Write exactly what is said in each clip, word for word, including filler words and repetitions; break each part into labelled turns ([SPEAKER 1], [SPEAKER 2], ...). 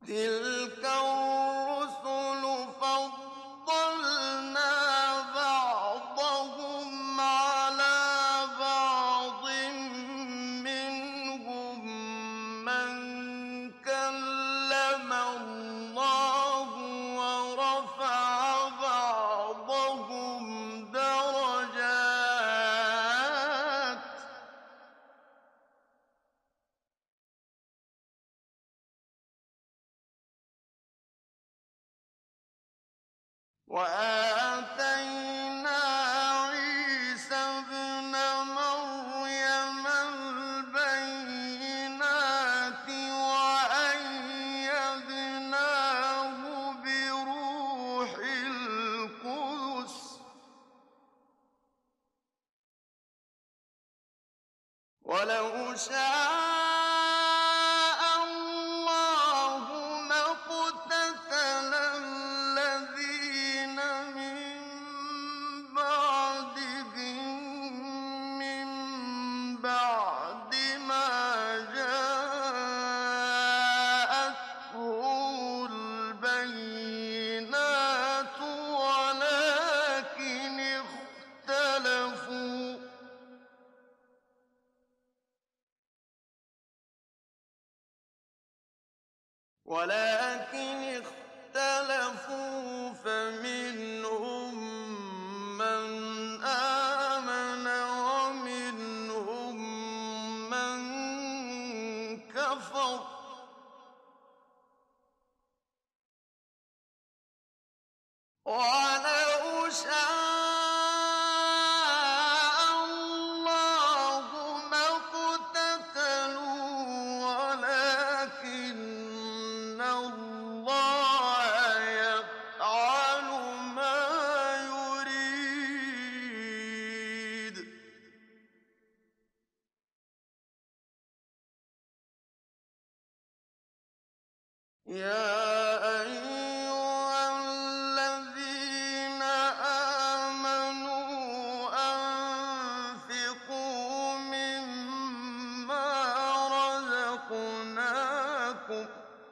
[SPEAKER 1] تِلْكَ الرُّسُلُ فَضَّلْنَا بَعْضَهُمْ عَلَىٰ بَعْضٍ ۖ مِّنْهُم مَّن كَلَّمَ اللَّهُ وَرَفَعَ بَعْضَهُمْ دَرَجَاتٍ ۚ وَآتَيْنَا عِيسَى ابْنَ مَرْيَمَ الْبَيِّنَاتِ وَأَيَّدْنَاهُ بِرُوحِ الْقُدُسِ ۗ وَلَوْ شَاءَ اللَّهُ مَا اقْتَتَلَ الَّذِينَ مِن بَعْدِهِم مِّن بَعْدِ مَا جَاءَتْهُمُ الْبَيِّنَاتُ وَلَٰكِنِ اخْتَلَفُوا وَلَٰكِنِ اخْتَلَفُوا فَمِنْهُم مَّنْ آمَنَ وَمِنْهُم مَّن كَفَرَ ۚ وَلَوْ شَاءَ اللَّهُ مَا اقْتَتَلُوا وَلَٰكِنَّ اللَّهَ يَفْعَلُ مَا يُرِيدُ. يَا أَيُّهَا الَّذِينَ آمَنُوا أَنفِقُوا مِمَّا رَزَقْنَاكُمْ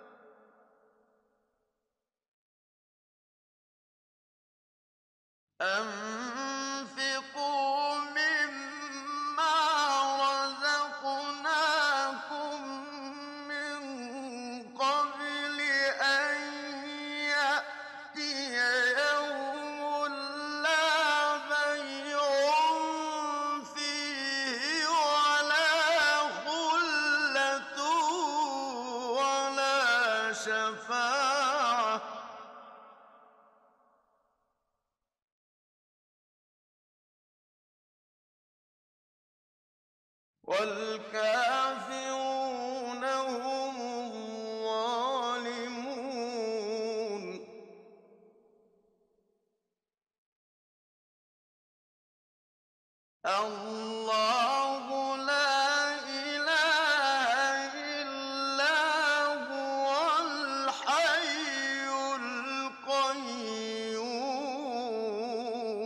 [SPEAKER 1] أَنفِقُوا مِمَّا رَزَقْنَاكُم مِّن قَبْلِ أَن يَأْتِيَ يَوْمٌ لَّا بَيْعٌ فِيهِ وَلَا خُلَّةٌ وَلَا شَفَاعَةٌ ۗ وَالْكَافِرُونَ هُمُ الظَّالِمُونَ. اللَّهُ لَا إِلَٰهَ إِلَّا هُوَ الْحَيُّ الْقَيُّومُ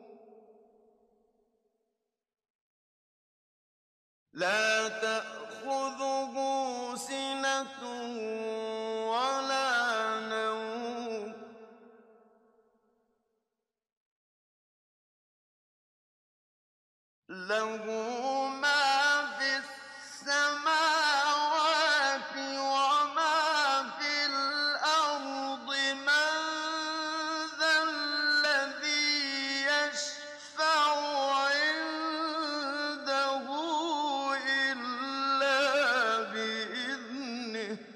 [SPEAKER 1] لَا تَأْخُذُهُ سِنَةٌ وَلَا نَوْمٌ لَّهُ مَا فِي السَّمَاوَاتِ وَمَا فِي الْأَرْضِ ۗ مَن ذَا الَّذِي يَشْفَعُ عِندَهُ إِلَّا بِإِذْنِهِ ۚ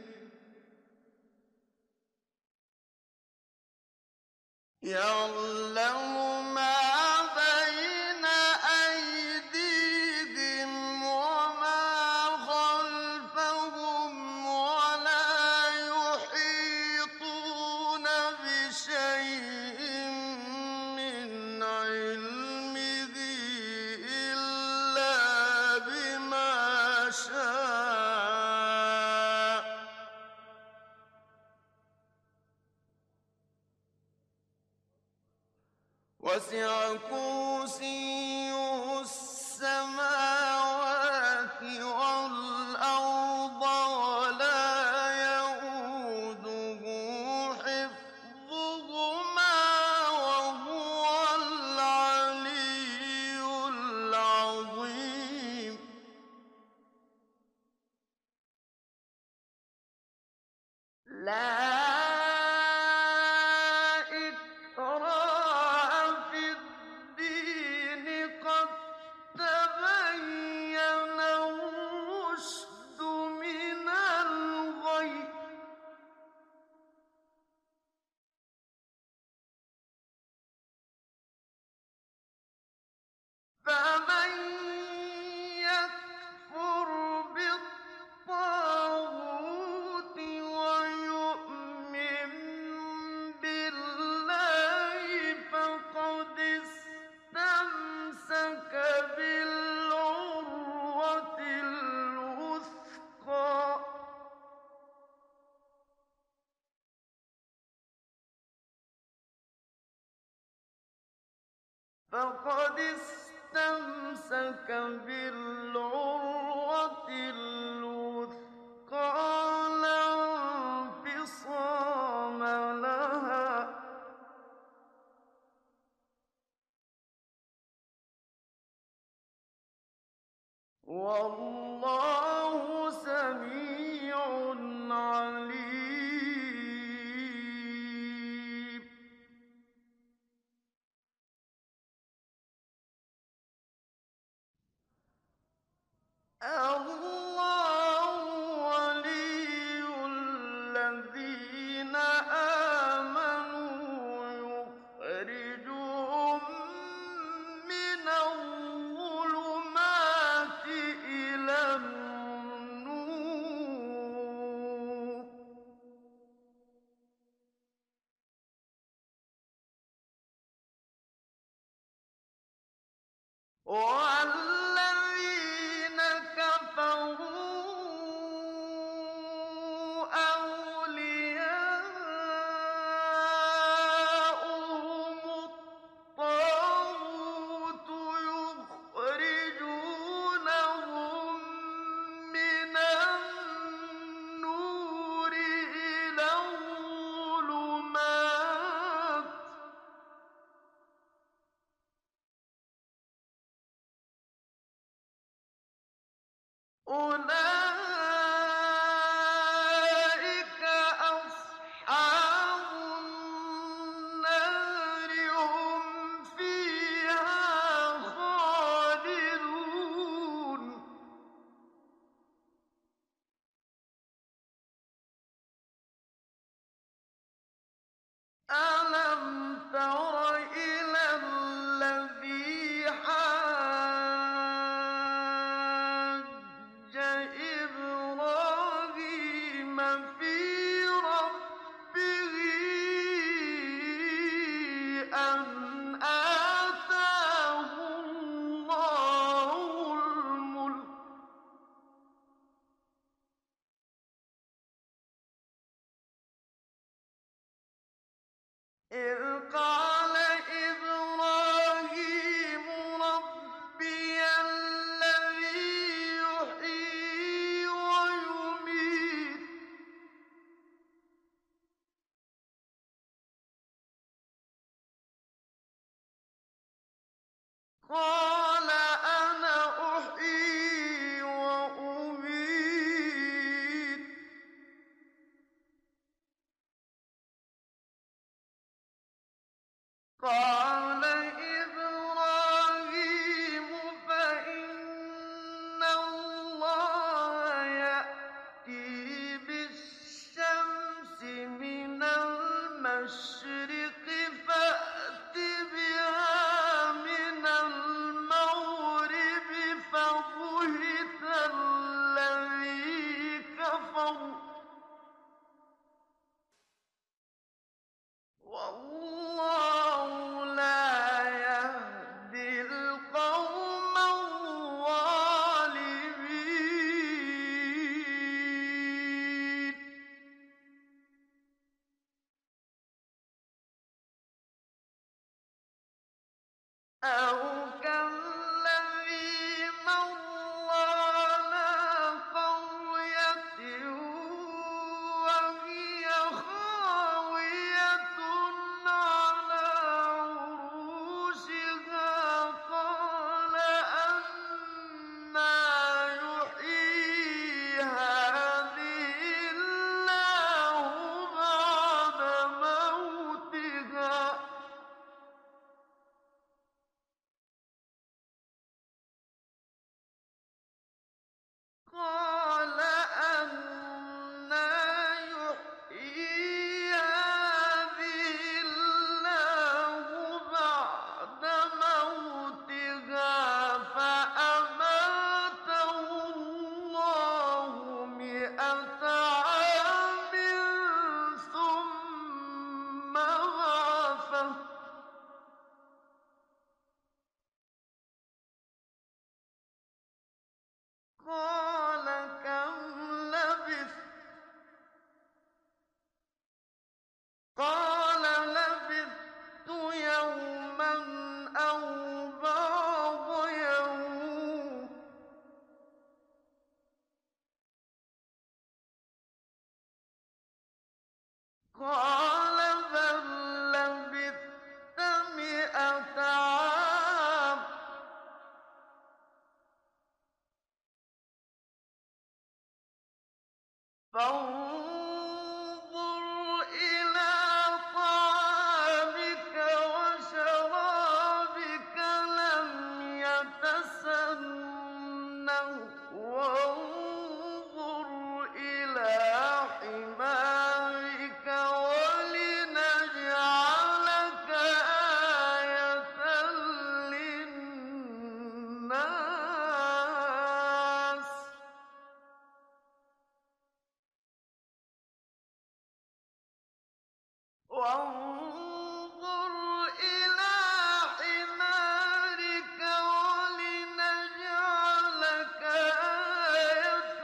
[SPEAKER 1] يَعْلَمُ مَا بَيْنَ أَيْدِيهِمْ وَمَا خَلْفَهُمْ وَلَا يُحِيطُونَ بِشَيْءٍ مِّنْ عِلْمِهِ إِلَّا بِمَا شَاءَ ۚ وَسِعَ كُرْسِيُّهُ السَّمَاوَاتِ وَالْأَرْضَ وَلَا يَئُودُهُ لا إكراه في الدين قد تبين الرشد من الغي فمن يكفر بالطاغوت ويؤمن بالله فقد استمسك بالعروة الوثقى فقد استمسك بالعروة الوثقى لا انفصام لها والله سميع عليم. الله ولي الذين آمنوا يخرجهم من الظلمات إلى النور والذين كفروا أولياؤهم الطاغوت يخرجونهم من النور إلى الظلمات أولئك أصحاب النار هم فيها خالدون. ألم تر إلى الذي حاج إبراهيم في ربه أن آتاه الله الملك إذ قال إبراهيم ربي الذي يحيي ويميت قال أنا أحيي وأميت قال إبراهيم فإن الله يأتي بالشمس من المشرق فأت بها من المغرب فبهت الذي كفر والله لا يهدي القوم الظالمين. أو كالذي مر على قرية وهي خاوية على عروشها قال أنى يحيي هذه الله قَالَ بَل لَّبِثْتَ مِائَةَ عَامٍ فَانظُرْ إِلَىٰ طَعَامِكَ وَشَرَابِكَ لَمْ يَتَسَنَّهْ وَانظُرْ إِلَىٰ حِمَارِكَ وَلِنَجْعَلَكَ آيَةً لِّلنَّاسِ وانظر إلى حمارك ولنجعلك آية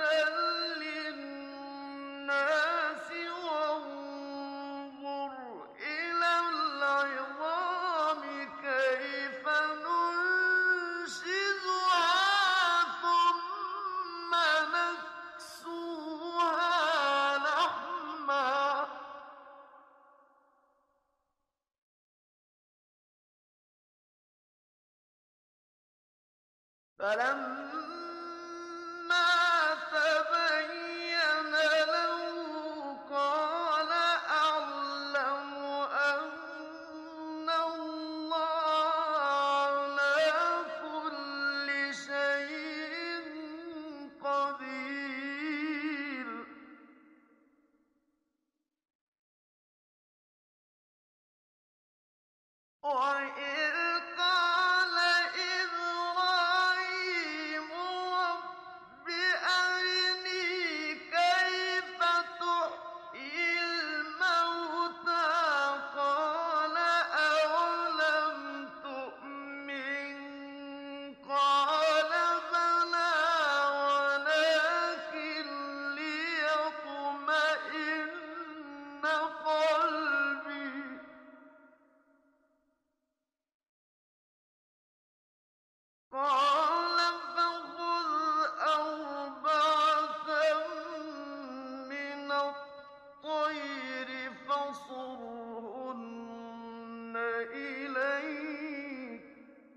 [SPEAKER 1] للناس وانظر إلى العظام كيف ننشزها ثم نكسوها لحما فَلَمَّا تَبَيَّنَ لَهُ قَالَ أَعْلَمُ أَنَّ اللَّهَ عَلَىٰ كُلِّ شَيْءٍ قَدِيرٌ وَإِذْ قَالَ إِبْرَاهِيمُ رَبِّ أَرِنِي كَيْفَ تُحْيِي الْمَوْتَىٰ قَالَ أَوَلَمْ تُؤْمِن قَالَ بَلَىٰ وَلَٰكِن لِّيَطْمَئِنَّ قَلْبِي قَالَ فَخُذْ أَرْبَعَةً مِّنَ الطَّيْرِ فَصُرْهُنَّ إِلَيْكَ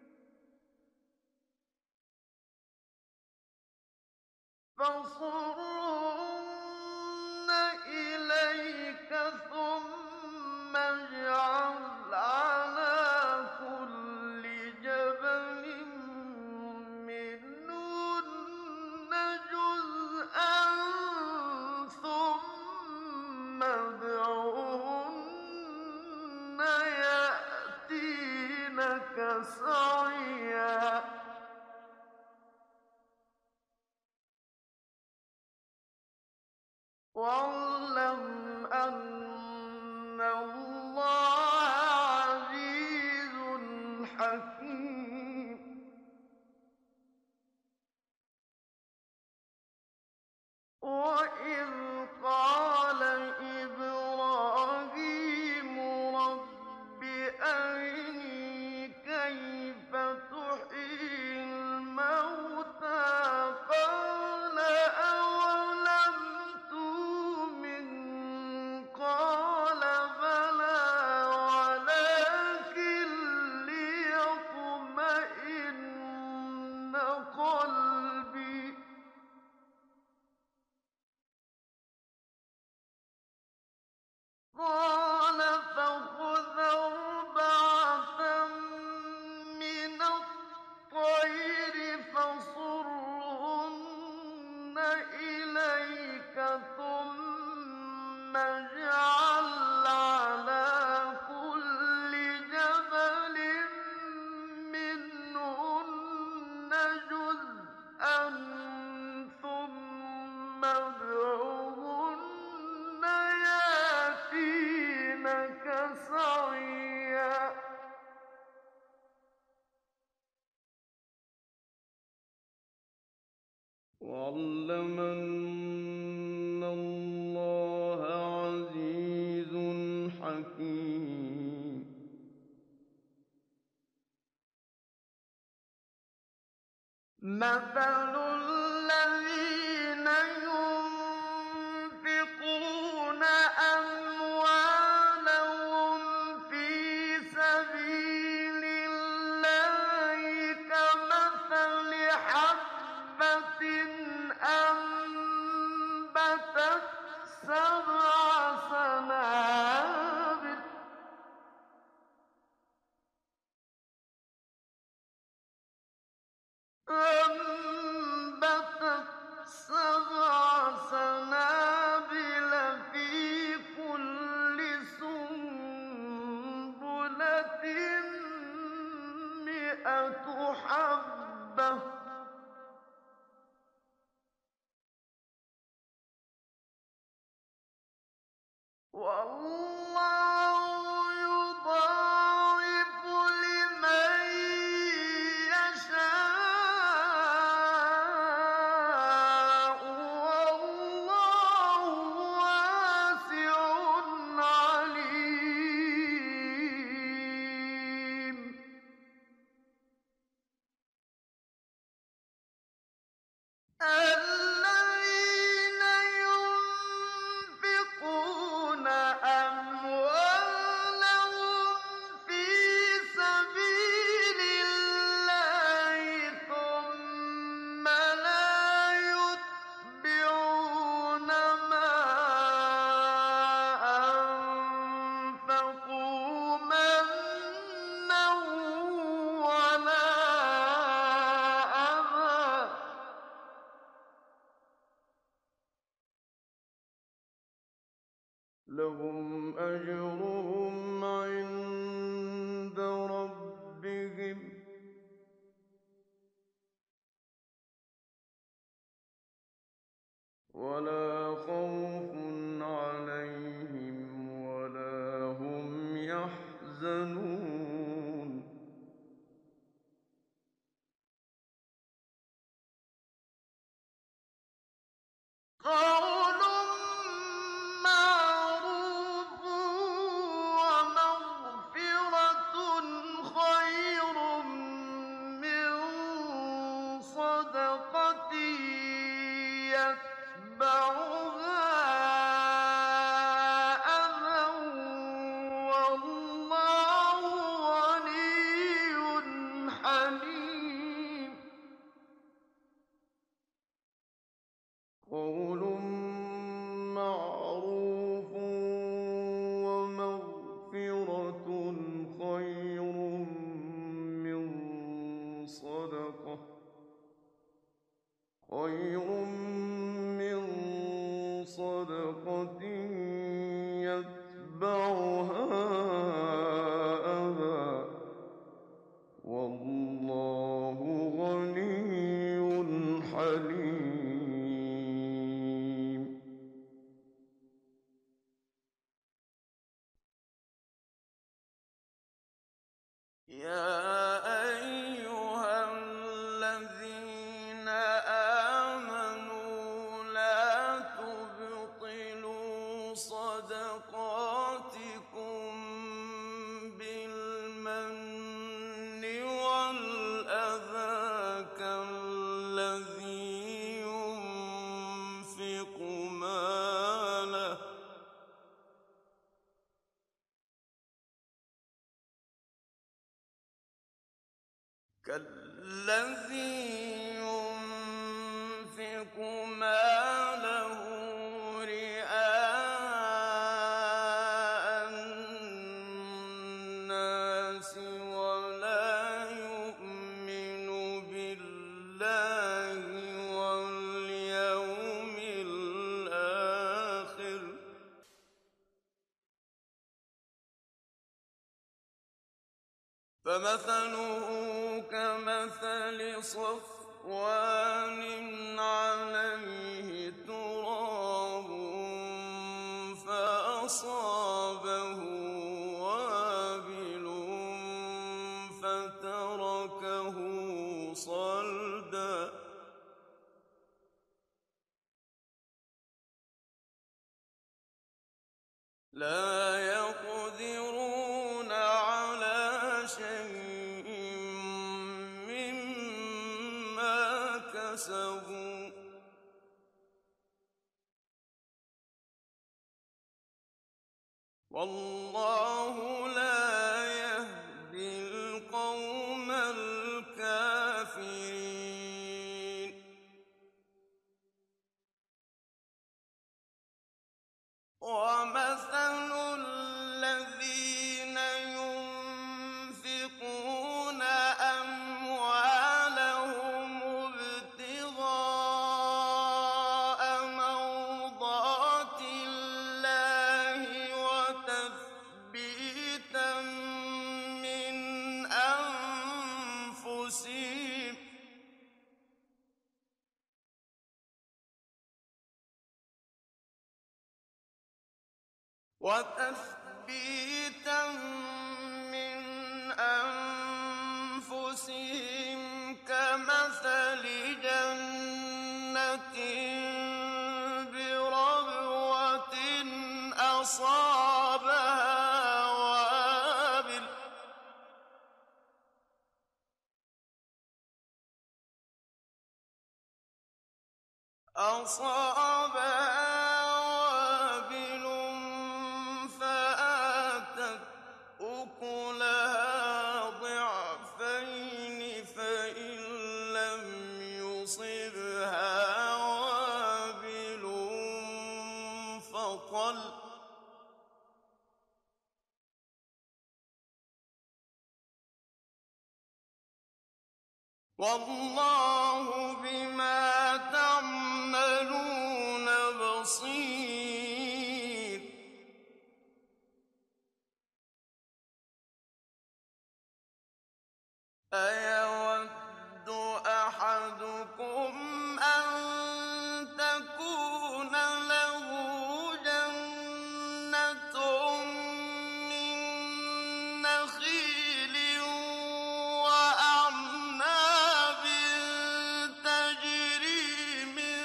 [SPEAKER 1] فَصُرْهُنَّ إِلَيْكَ ثُمَّ اجْعَلْ عَلَىٰ كُلِّ جَبَلٍ مِّنْهُنَّ جُزْءًا ثُمَّ ادْعُهُنَّ يَأْتِينَكَ سَعْيًا وَاعْلَمْ أَنَّ اللَّهَ عَزِيزٌ حَكِيمٌ وَإِذْ قَالَ إِبْرَاهِيمُ رَبِّ أَرِنِي كَيْفَ تُحْيِي الْمَوْتَىٰ قَالَ أَوَلَمْ تُؤْمِن قَالَ بَلَىٰ وَلَٰكِن لِّيَطْمَئِنَّ قَلْبِي قَالَ فَخُذْ أَرْبَعَةً مِّنَ الطَّيْرِ فَصُرْهُنَّ إِلَيْكَ ثُمَّ اجْعَلْ عَلَىٰ كُلِّ جَبَلٍ مِّنْهُنَّ جُزْءًا ثُمَّ ادْعُهُنَّ يَأْتِينَكَ سَعْيًا وَاعْلَمْ أَنَّ اللَّهَ عَزِيزٌ حَكِيمٌ مَثَلُ الَّذِينَ يُنفِقُونَ أَمْوَالَهُمْ وَاللَّهُ يُضَاعِفُ لِمَن يَشَاءُ ۗ وَاللَّهُ وَاسِعٌ عَلِيمٌ. الَّذِينَ يُنفِقُونَ أَمْوَالَهُمْ فِي سَبِيلِ اللَّهِ ثُمَّ لَا يُتْبِعُونَ مَا أَنفَقُوا مَنًّا وَلَا أَذًى ۙ لَّهُمْ أَجْرُهُمْ عِندَ رَبِّهِمْ وَلَا خَوْفٌ عَلَيْهِمْ وَلَا هُمْ يَحْزَنُونَ قَوْلٌ مَّعْرُوفٌ وَمَغْفِرَةٌ خَيْرٌ مِّن صَدَقَةٍ يَتْبَعُهَا أَذًى ۗ وَاللَّهُ غَنِيٌّ حَلِيمٌ. قَوْلٌ مَّعْرُوفٌ وَمَغْفِرَةٌ خَيْرٌ مِّن صَدَقَةٍ يَتْبَعُهَا أَذًى ۗ وَاللَّهُ غَنِيٌّ حَلِيمٌ. يَا أَيُّهَا الَّذِينَ آمَنُوا لَا تُبْطِلُوا صَدَقَاتِكُم بِالْمَنِّ وَالْأَذَىٰ كَالَّذِي يُنفِقُ مَالَهُ رِئَاءَ النَّاسِ وَلَا يُؤْمِنُ بِاللَّهِ وَالْيَوْمِ الْآخِرِ ۖ فَمَثَلُهُ كَمَثَلِ صَفْوَانٍ عَلَيْهِ تُرَابٌ فَأَصَابَهُ وَابِلٌ فَتَرَكَهُ صَلْدًا ۖ لَّا يَقْدِرُونَ عَلَىٰ شَيْءٍ مِّمَّا كَسَبُوا ۗ وَاللَّهُ لَا يَهْدِي الْقَوْمَ الْكَافِرِينَ. وَمَثَلُ الَّذِينَ يُنفِقُونَ أَمْوَالَهُمُ ابْتِغَاءَ مَرْضَاتِ اللَّهِ وَتَثْبِيتًا مِّنْ أَنفُسِهِمْ ۚ وتثبيتا من أنفسهم كمثل جنة بربوة أصابها وابل أصابها وابل فآتت أكلها ضعفين فإن لم يصبها وابل فطل والله بما تعملون بصير أيود أحدكم أن تكون له جنة من نخيل وأعناب تجري من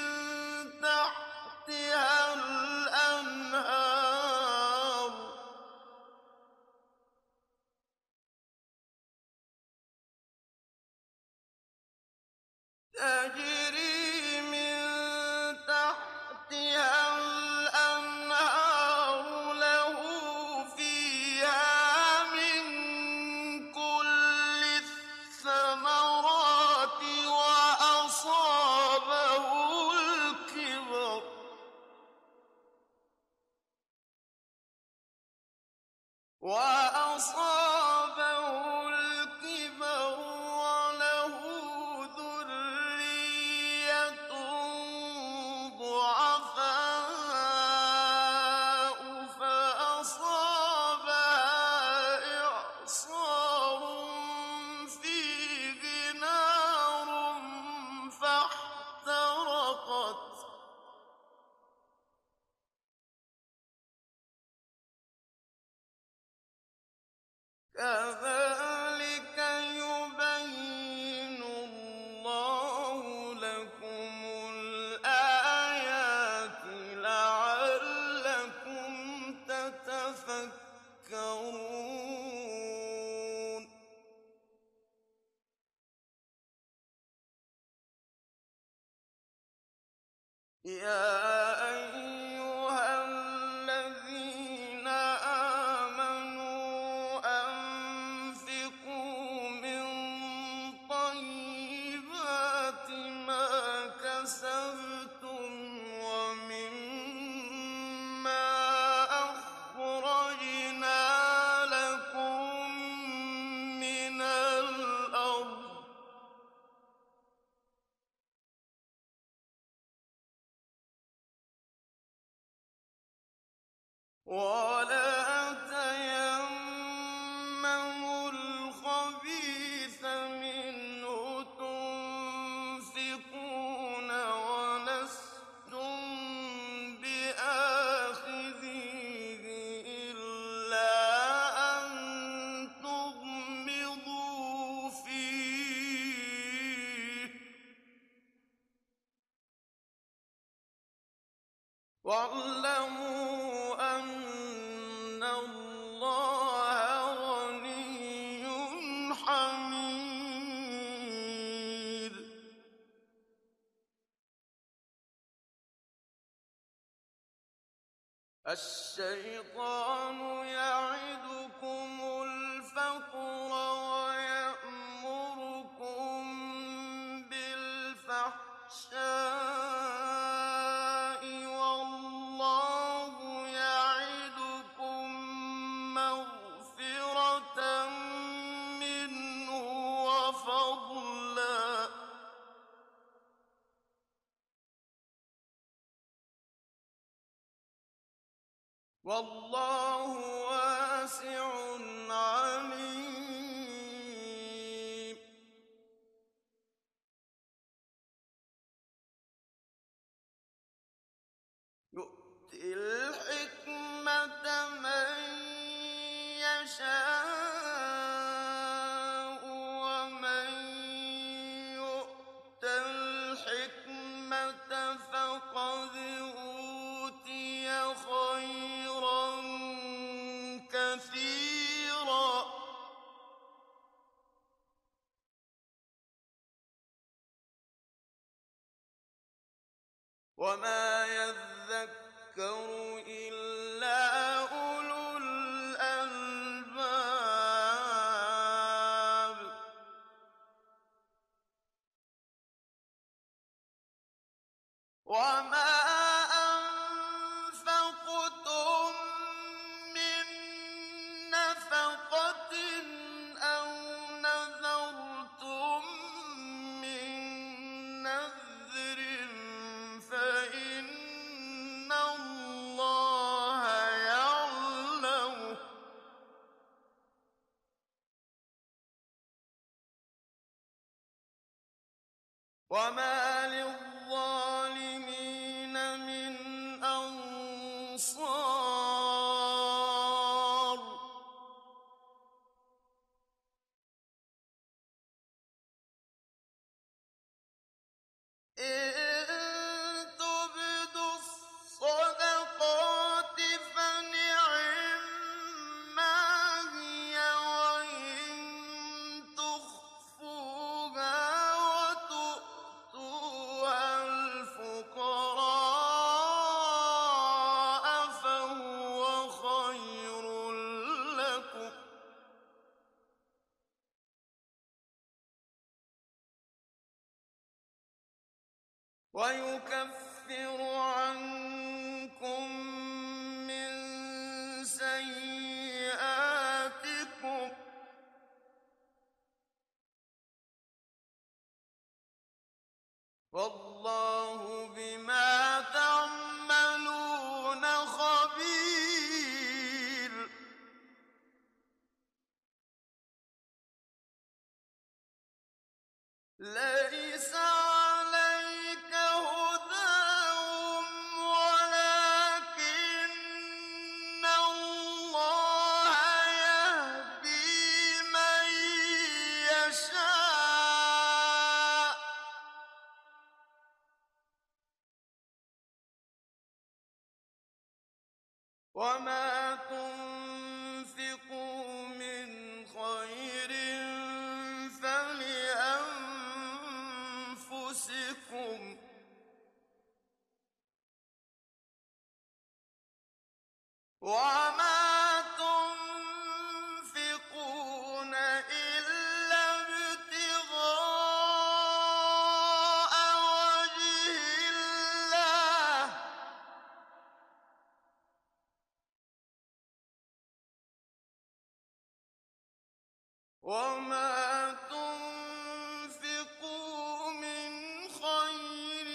[SPEAKER 1] تحتها الأنهار تجري من تحتها الأنهار له فيها من كل الثمرات وأصابه الكبر وأصابه الكبر وله ذرية ضعفاء فأصابها إعصار فيه نار فاحترقت كذلك يبين الله لكم الآيات لعلكم تتفكرون يا أيها الذين آمنوا أنفقوا من طيبات ما كسبتم ومما أخرجنا لكم من الأرض ولا تيمموا الخبيث منه تنفقون ولستم بآخذيه إلا أن تغمضوا فيه واعلموا أن الله غني حميد الشيطان يعدكم الفقر ويأمركم بالفحشاء والله يعدكم مغفرة منه وفضلا والله واسع عليم يؤتي الحكمة وما للظالمين من أنصار إن تبدوا الصدقات فنعما هي وإن تخفوها وتؤتوها الفقراء فهو خير لكم ويكفر عنكم من سيئاتكم والله بما تعملون خبير ليس عليك هداهم ولكن الله يهدي من يشاء وما تنفقوا من خير فلأنفسكم وما تنفقون إلا ابتغاء وجه الله وما تنفقوا من خير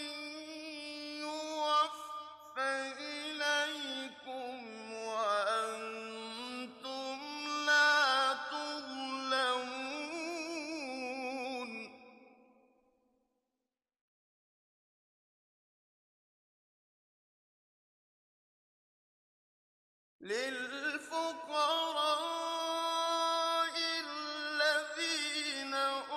[SPEAKER 1] يوفى إليكم وأنتم لا تظلمون للفقراء الذين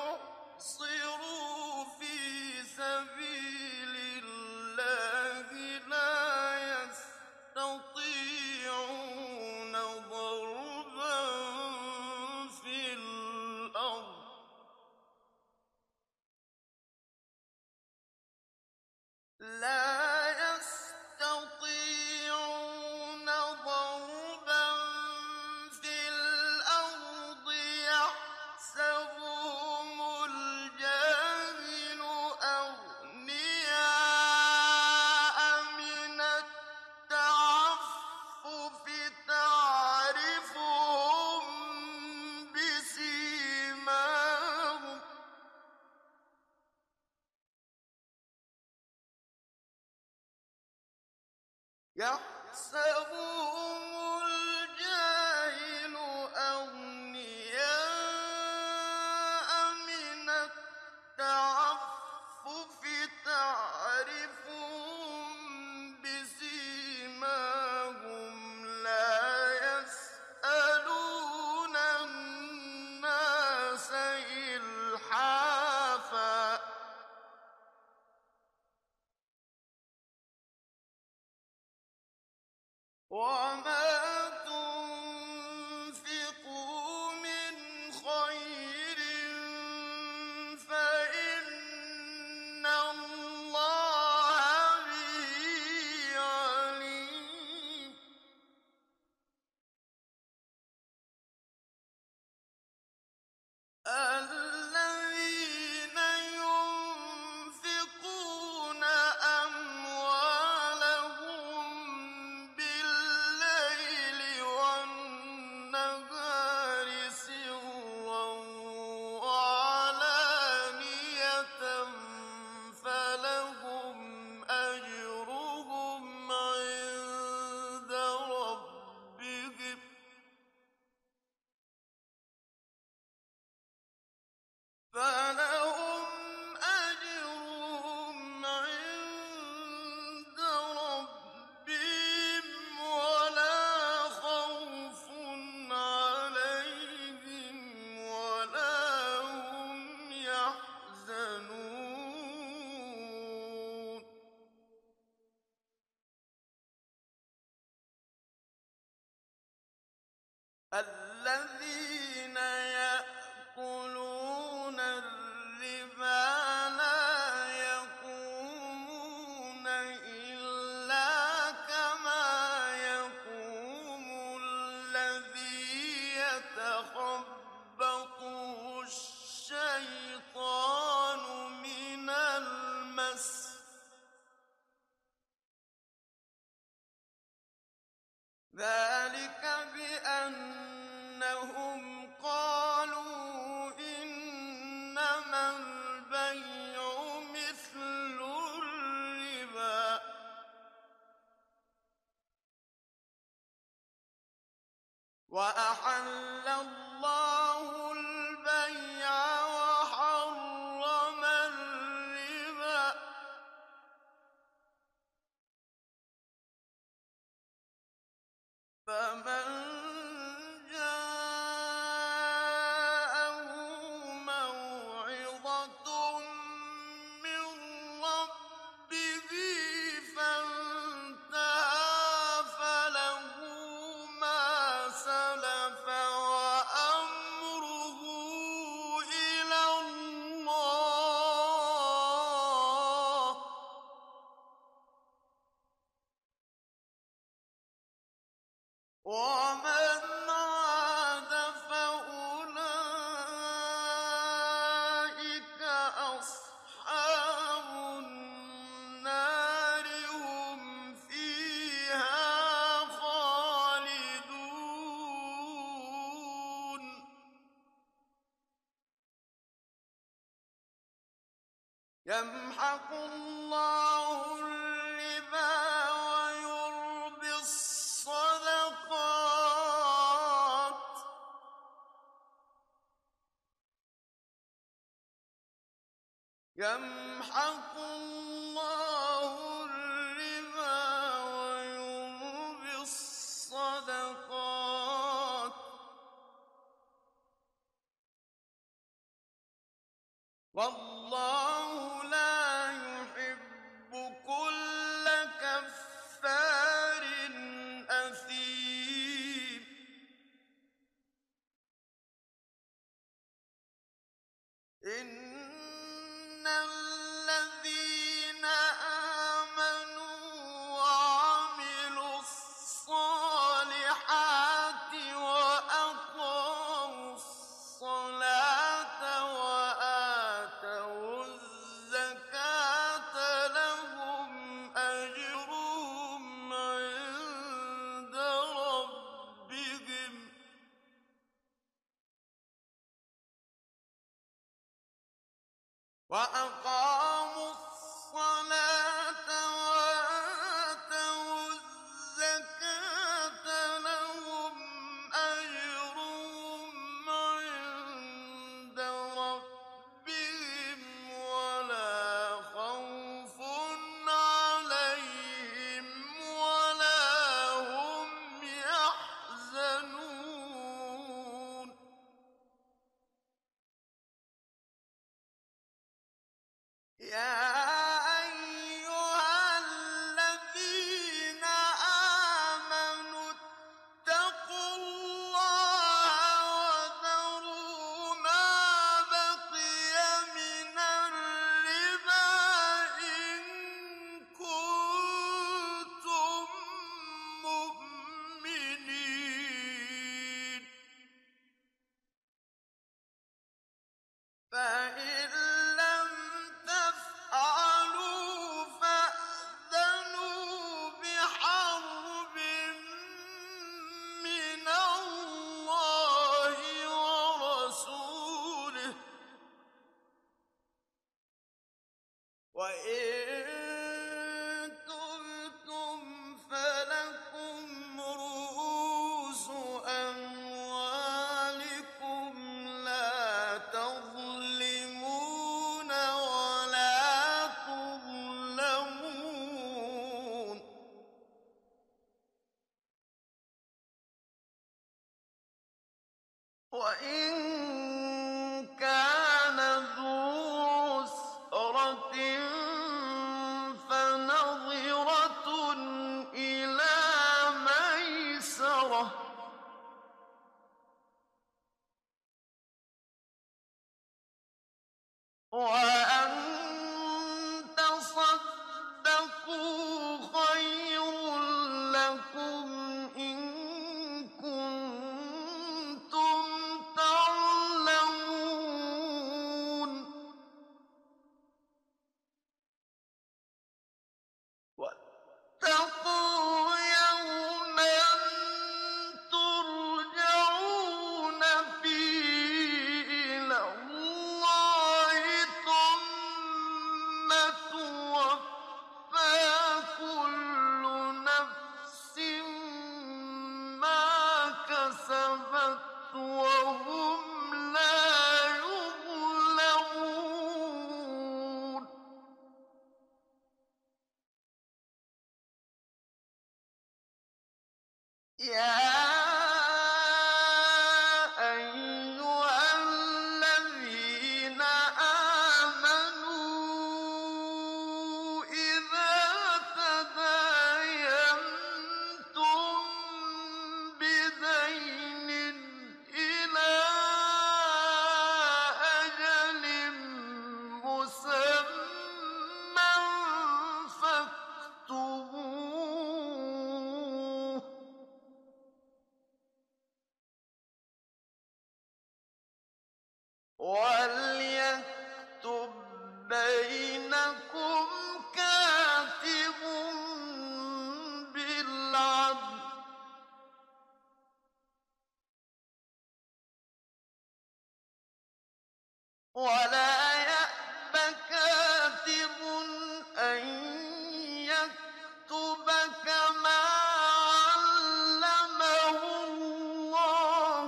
[SPEAKER 1] أحصروا في سبيل الله لا يستطيعون ضربا في الأرض لا يستطيعون ضربا في الأرض يحسبهم الجاهل أغنياء من التعفف تعرفهم بسيماهم يحسبهم الجاهل أغنياء من التعفف تعرفهم بسيماهم لا يسألون الناس إلحافا وما تنفقوا من خير فإن الله به عليم الذين ينفقون أموالهم بالليل الذين يأكلون الربا لا يقومون إلا كما يقوم الذي يتخبطه الشيطان من المس ذلك بأنهم قالوا إنما البيع مثل الربا وأحل الله البيع وحرم الربا فمن جاءه موعظة من ربه فانتهى فله ما سلف وأمره إلى الله ومن عاد فأولئك أصحاب النار هم فيها خالدون يمحق الله الربا ويربي الصدقات يمحق الله الربا ويربي الصدقات والله لا يحب كل كفار أثيم إن الذين آمنوا وعملوا الصالحات وأقاموا الصلاة وآتوا الزكاة لهم أجرهم عند ربهم وأقاموا الصلاة وآتوا الزكاة لهم أجرهم عند ربهم ولا خوف عليهم ولا هم يحزنون يا أيها الذين آمنوا اتقوا الله وذروا ما بقي من الربا إن كنتم مؤمنين فإن لم تفعلوا فأذنوا بحرب من الله ورسوله وإن تبتم فلكم رؤوس أموالكم لا تظلمون ولا تظلمون وإن كان ذو عسرة فنظرة إلى ميسرة يا أيها الذين آمنوا إذا تداينتم بدين إلى أجل مسمى فاكتبوه وليكتب بينكم كاتب بالعدل ولا يأب كاتب أن يكتب كما علمه الله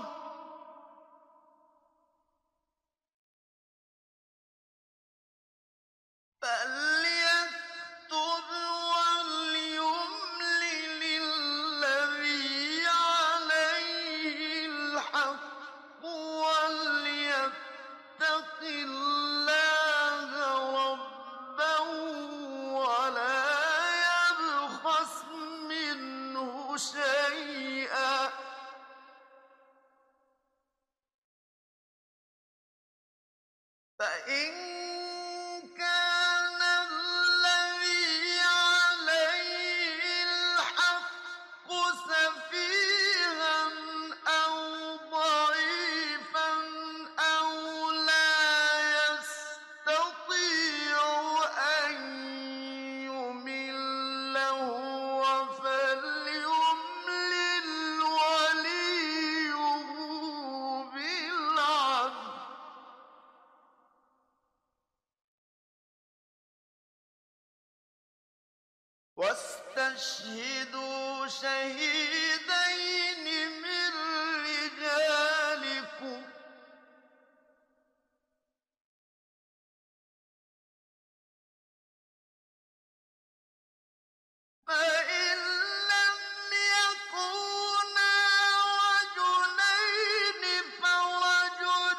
[SPEAKER 1] فليكتب وليملل الذي عليه الحق وليتق الله ربه ولا يبخس منه شيئا فإن كان الذي عليه الحق سفيها أو ضعيفا أو لا يستطيع أن يمل هو فليملل وليه بالعدل واستشهدوا شهيدين من رجالكم فإن لم يكونا رجلين فرجل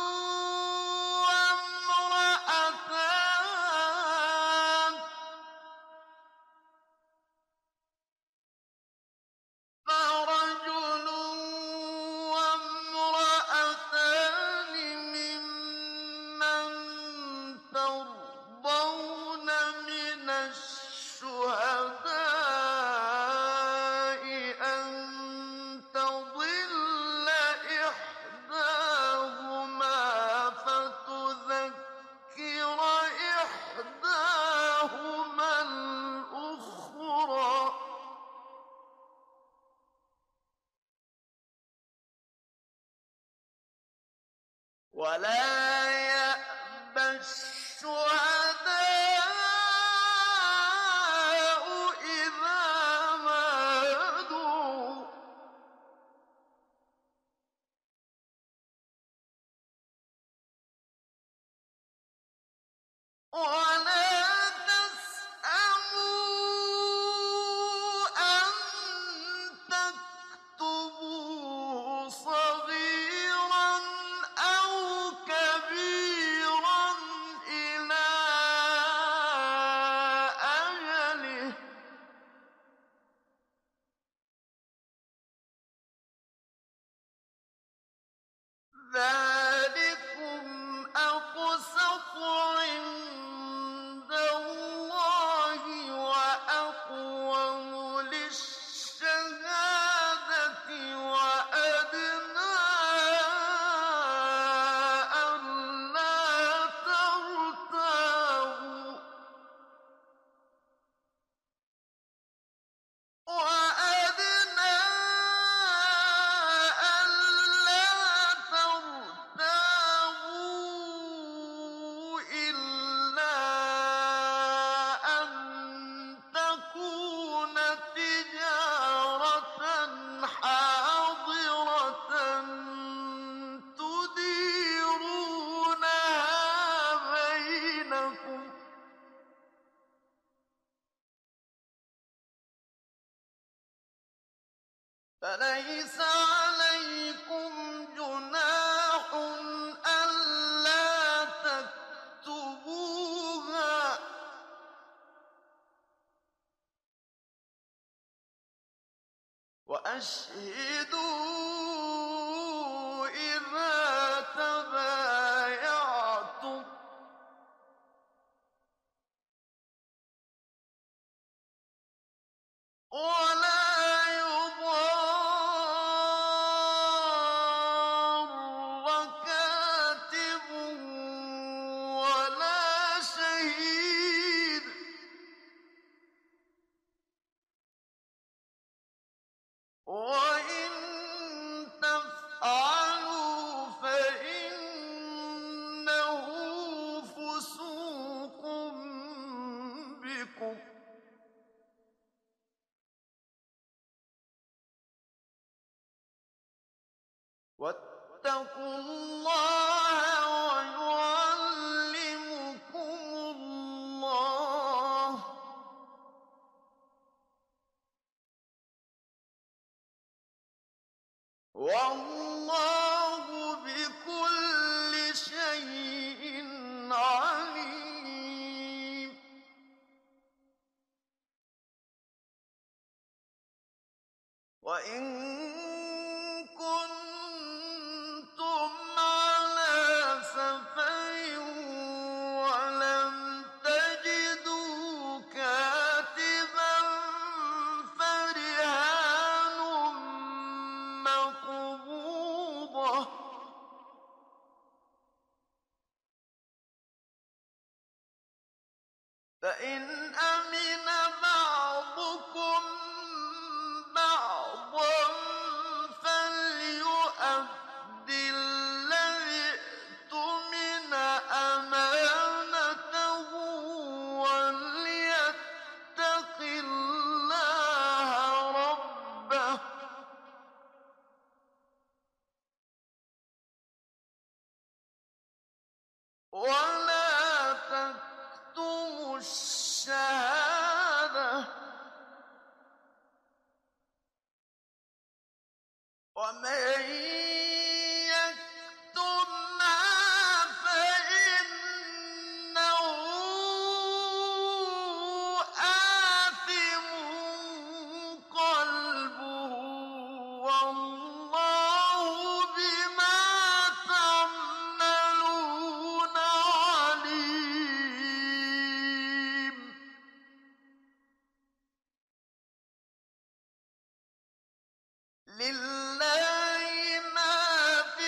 [SPEAKER 1] وامرأتان فرجل وامرأتان ممن ترضون من الشهداء أن تضل إحداهما فتذكر إحداهما الأخرى ولا يأبى الشهداء إذا ما دعوا ولا تسأموا أن تكتبوه صغيرا أو كبيرا إلى أجله ذلكم أقسط عند الله وأقوم للشهادة وأدنى ألا ترتابوا وأدنى ألا ترتابوا فليس عليكم جناح ألا تكتبوها وأشهدوا إذا تبايعتم ولا يضار كاتب ولا شهيد وإن تفعلوا فإنه فسوق بكم واتقوا الله ويعلمكم الله والله بكل شيء عليم وإن كنتم على سفر ولم تجدوا كاتبا فرهان مقبوضة فإن أمن بعضكم بعضا فليؤد الذي اؤتمن أمانته وليتق الله ربه ولا تكتموا الشهادة ومن يكتمها فإنه آثم قلبه والله بما تعملون عليم لله ما في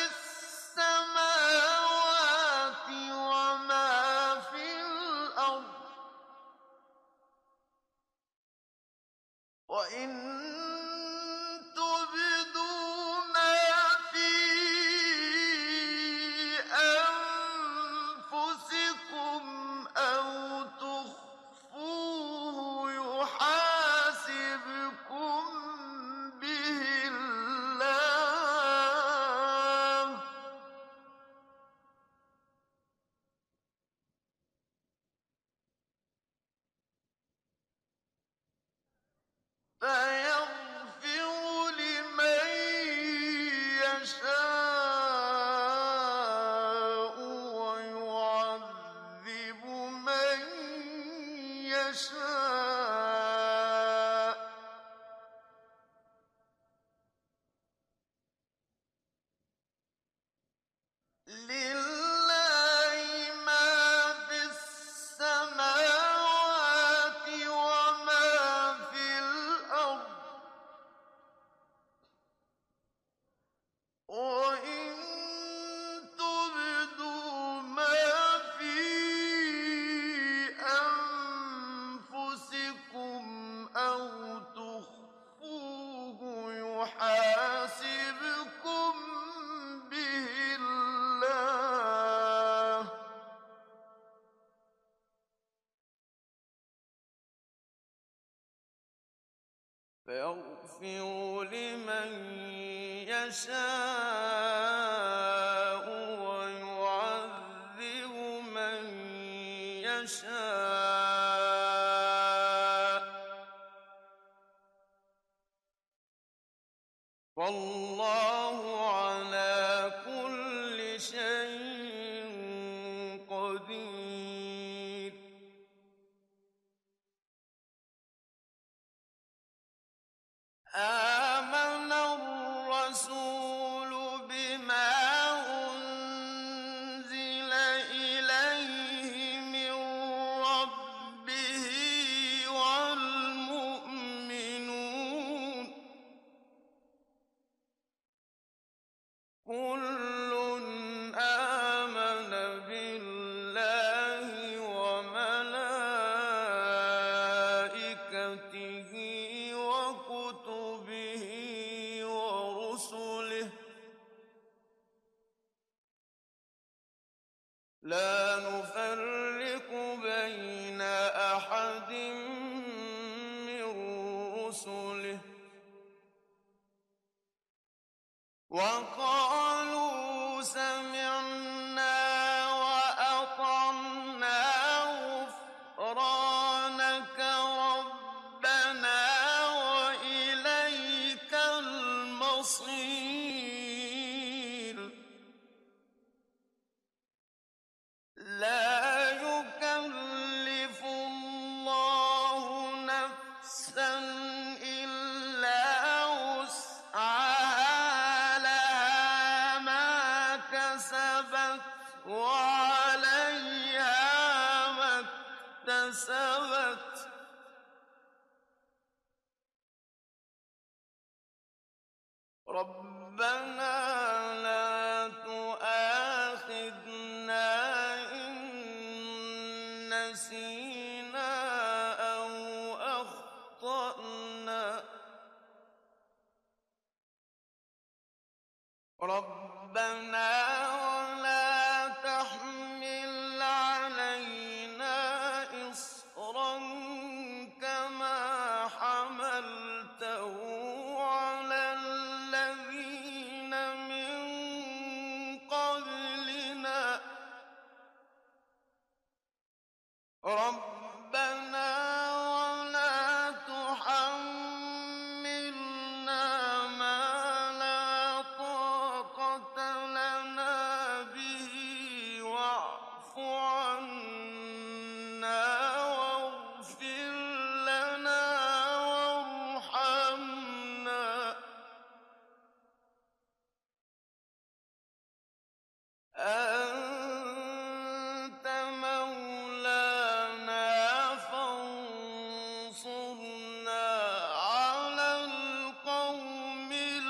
[SPEAKER 1] السماوات وما في الأرض وإن تبدوا ما في أنفسكم أو تخفوه يحاسبكم به الله فيغفر لمن يشاء ويعذب من يشاء لله ما في السماوات وما في الأرض وإن تبدوا ما في أنفسكم أو تخفوه يحاسبكم به الله فيغفر لمن يشاء ويعذب من يشاء والله على كل شيء قدير. آمن الرسول بما أنزل إليه من ربه والمؤمنون كل آمن بالله وملائكته وكتبه ورسله لا نفرق بين أحد من رسله وقالوا سمعنا وأطعنا غفرانك ربنا وإليك المصير. لا يكلف الله نفسا إلا وسعها لها ما كسبت وعليها ما اكتسبت ربنا لا تؤاخذنا إن نسينا أو أخطأنا ربنا ولا تحمل علينا إصرا كما حملته على الذين من قبلنا ربنا ولا تحملنا ما لا طاقة لنا به واعف عنا واغفر لنا وارحمنا أنت مولانا فانصرنا على القوم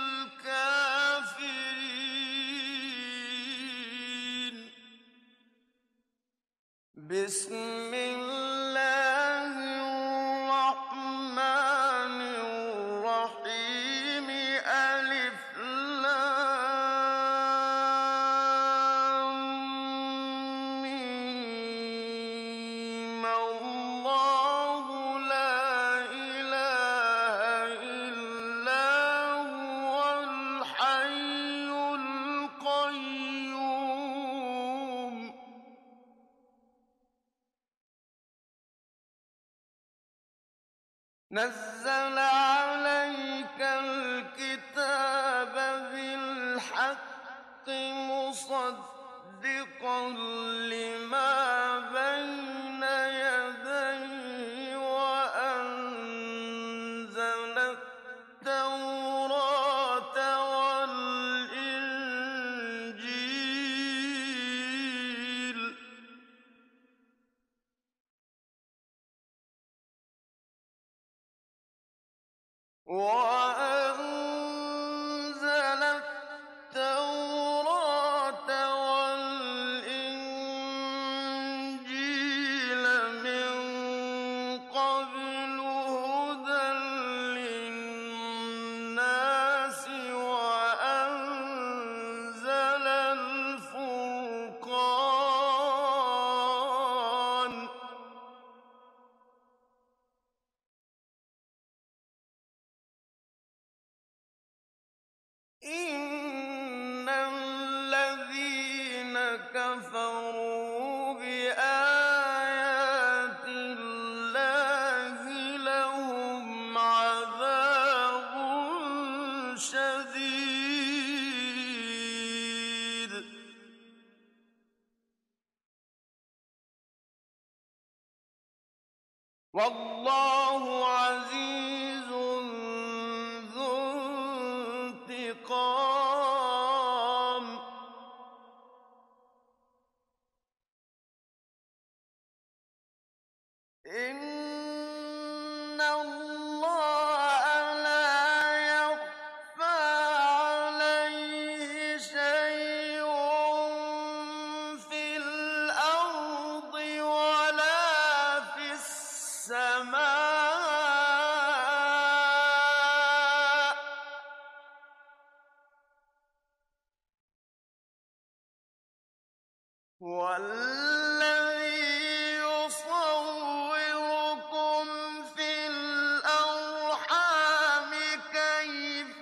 [SPEAKER 1] الكافرين. بسم الله الرحمن الرحيم ألف لام ميم الله لا إله إلا هو الحي القيوم نزل عليك الكتاب بالحق مصدقا لما بين يديه وأنزل التوراة والإنجيل وأنزل التوراة والإنجيل من قبل هدى للناس وأنزل الفرقان إن الذين كفروا بآيات الله لهم عذاب شديد والله عزيز ذو انتقام إن الله لا يخفى عليه شيء في الأرض ولا في السماء والذي يصوركم في الأرحام كيف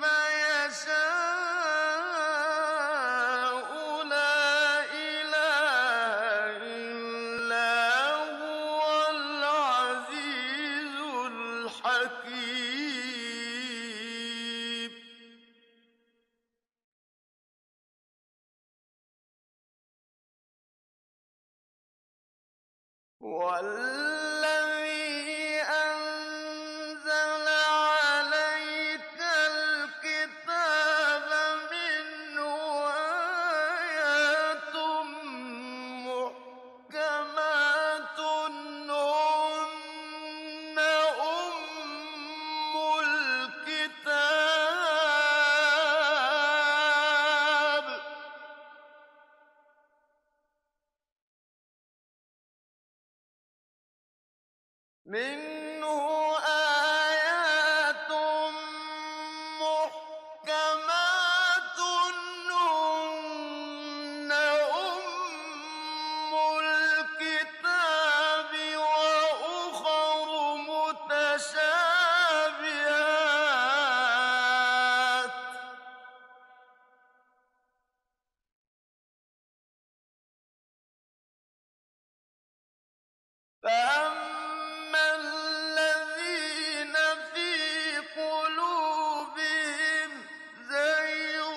[SPEAKER 1] يشاء لا إله إلا هو العزيز الحكيم والذي أنزل عليك الكتاب منه آيات محكمات هن أم الكتاب منه آيات محكمات هن أم الكتاب وأخر متشابهات فأما الذين في قلوبهم زيغ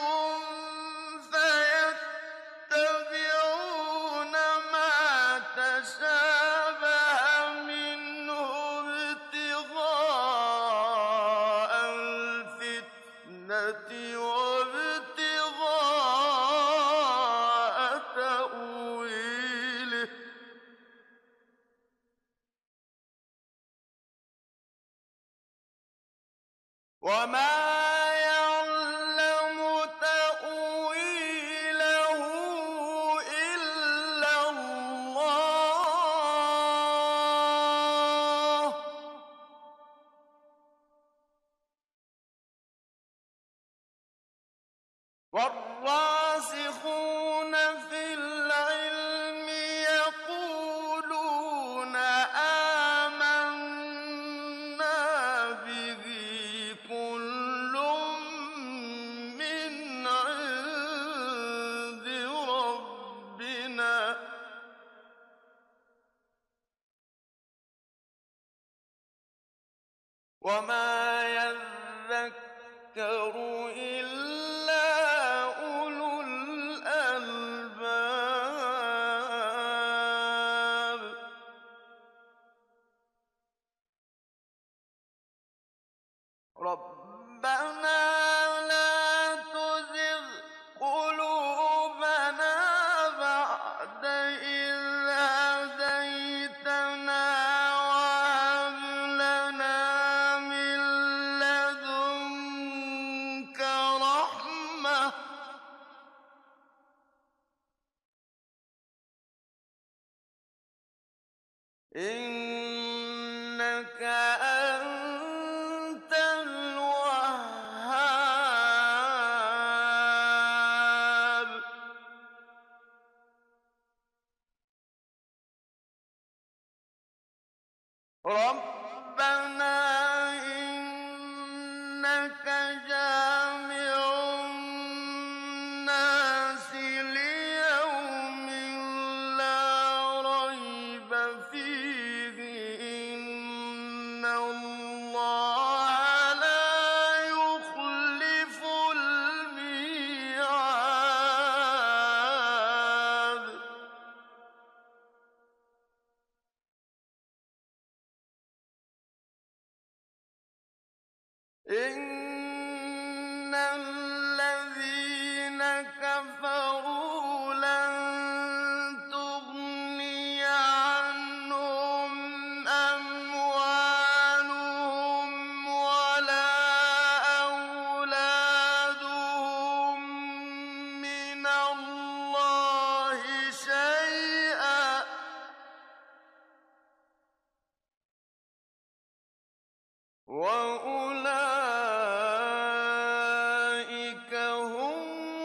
[SPEAKER 1] فيتبعون ما تشابه منه ابتغاء الفتنة وابتغاء تأويله وما يعلم تأويله إلا الله والراسخون في العلم يقولون آمنا به كل من عند ربنا وما يذكر إلا أولو الألباب ربنا لا تزغ قلوبنا بعد إذ هديتنا وهب لنا من لدنك رحمة إنك أنت الوهاب ربنا إنك جامع الناس ليوم لا ريب فيه إن الله لا يخلف الذين كفروا لن تغني عنهم أموالهم ولا أولادهم من الله شيئا وأولئك هم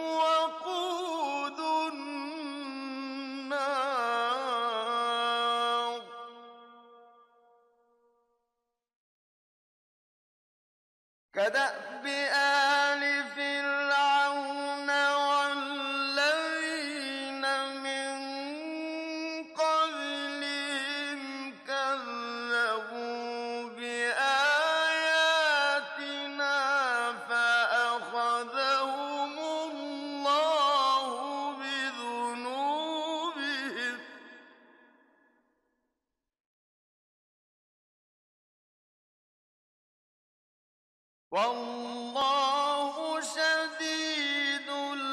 [SPEAKER 1] وقود النار كدأب آل فرعون والذين من قبلهم كذبوا بآياتنا فأخذهم الله بذنوبهم والله شديد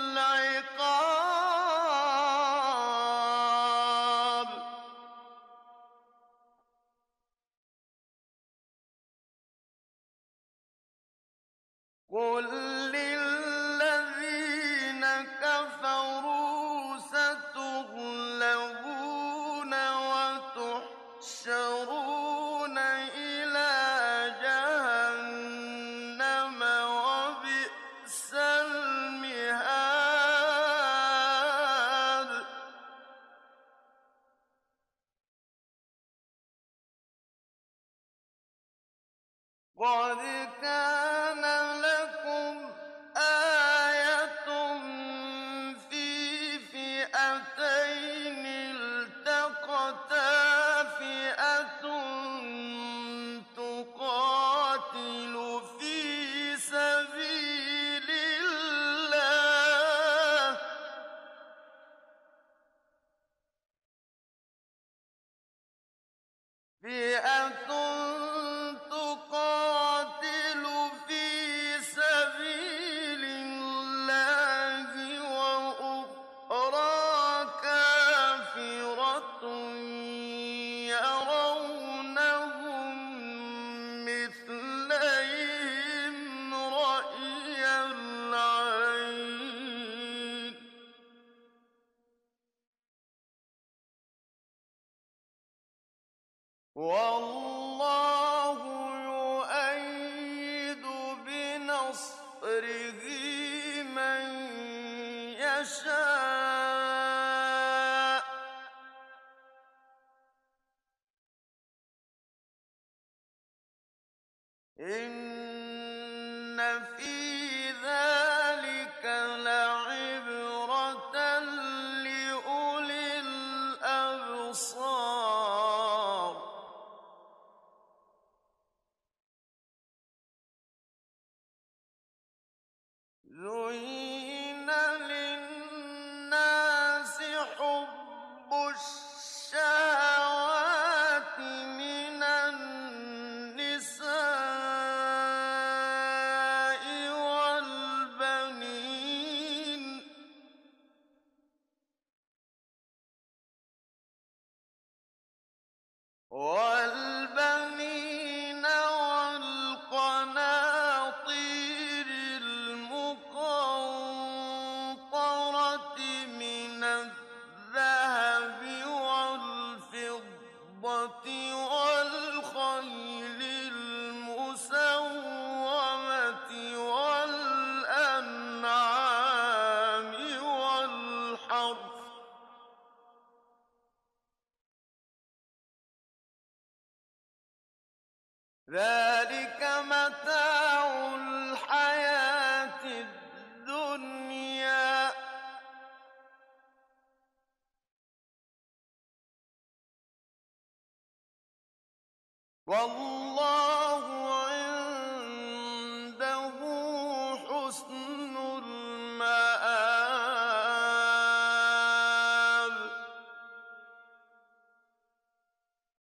[SPEAKER 1] العقاب قل للذين كفروا ستغلبون وتحشرون إلى جهنم وبئس المهاد قد كان لكم آية في فئتين التقتا فئة تقاتل في سبيل الله فئة تقاتل في سبيل الله وأخرى كافرة يرونهم مثليهم رأي العين والله يؤيد بنصره من يشاء إن في ذلك لعبرة لأولي الأبصار زين للناس حب الشهوات من النساء والبنين والبنين والقناطير المقنطرة من الذهب والفضة والخيل المسومة والأنعام والحرث ذلك متاع الحياة الدنيا والله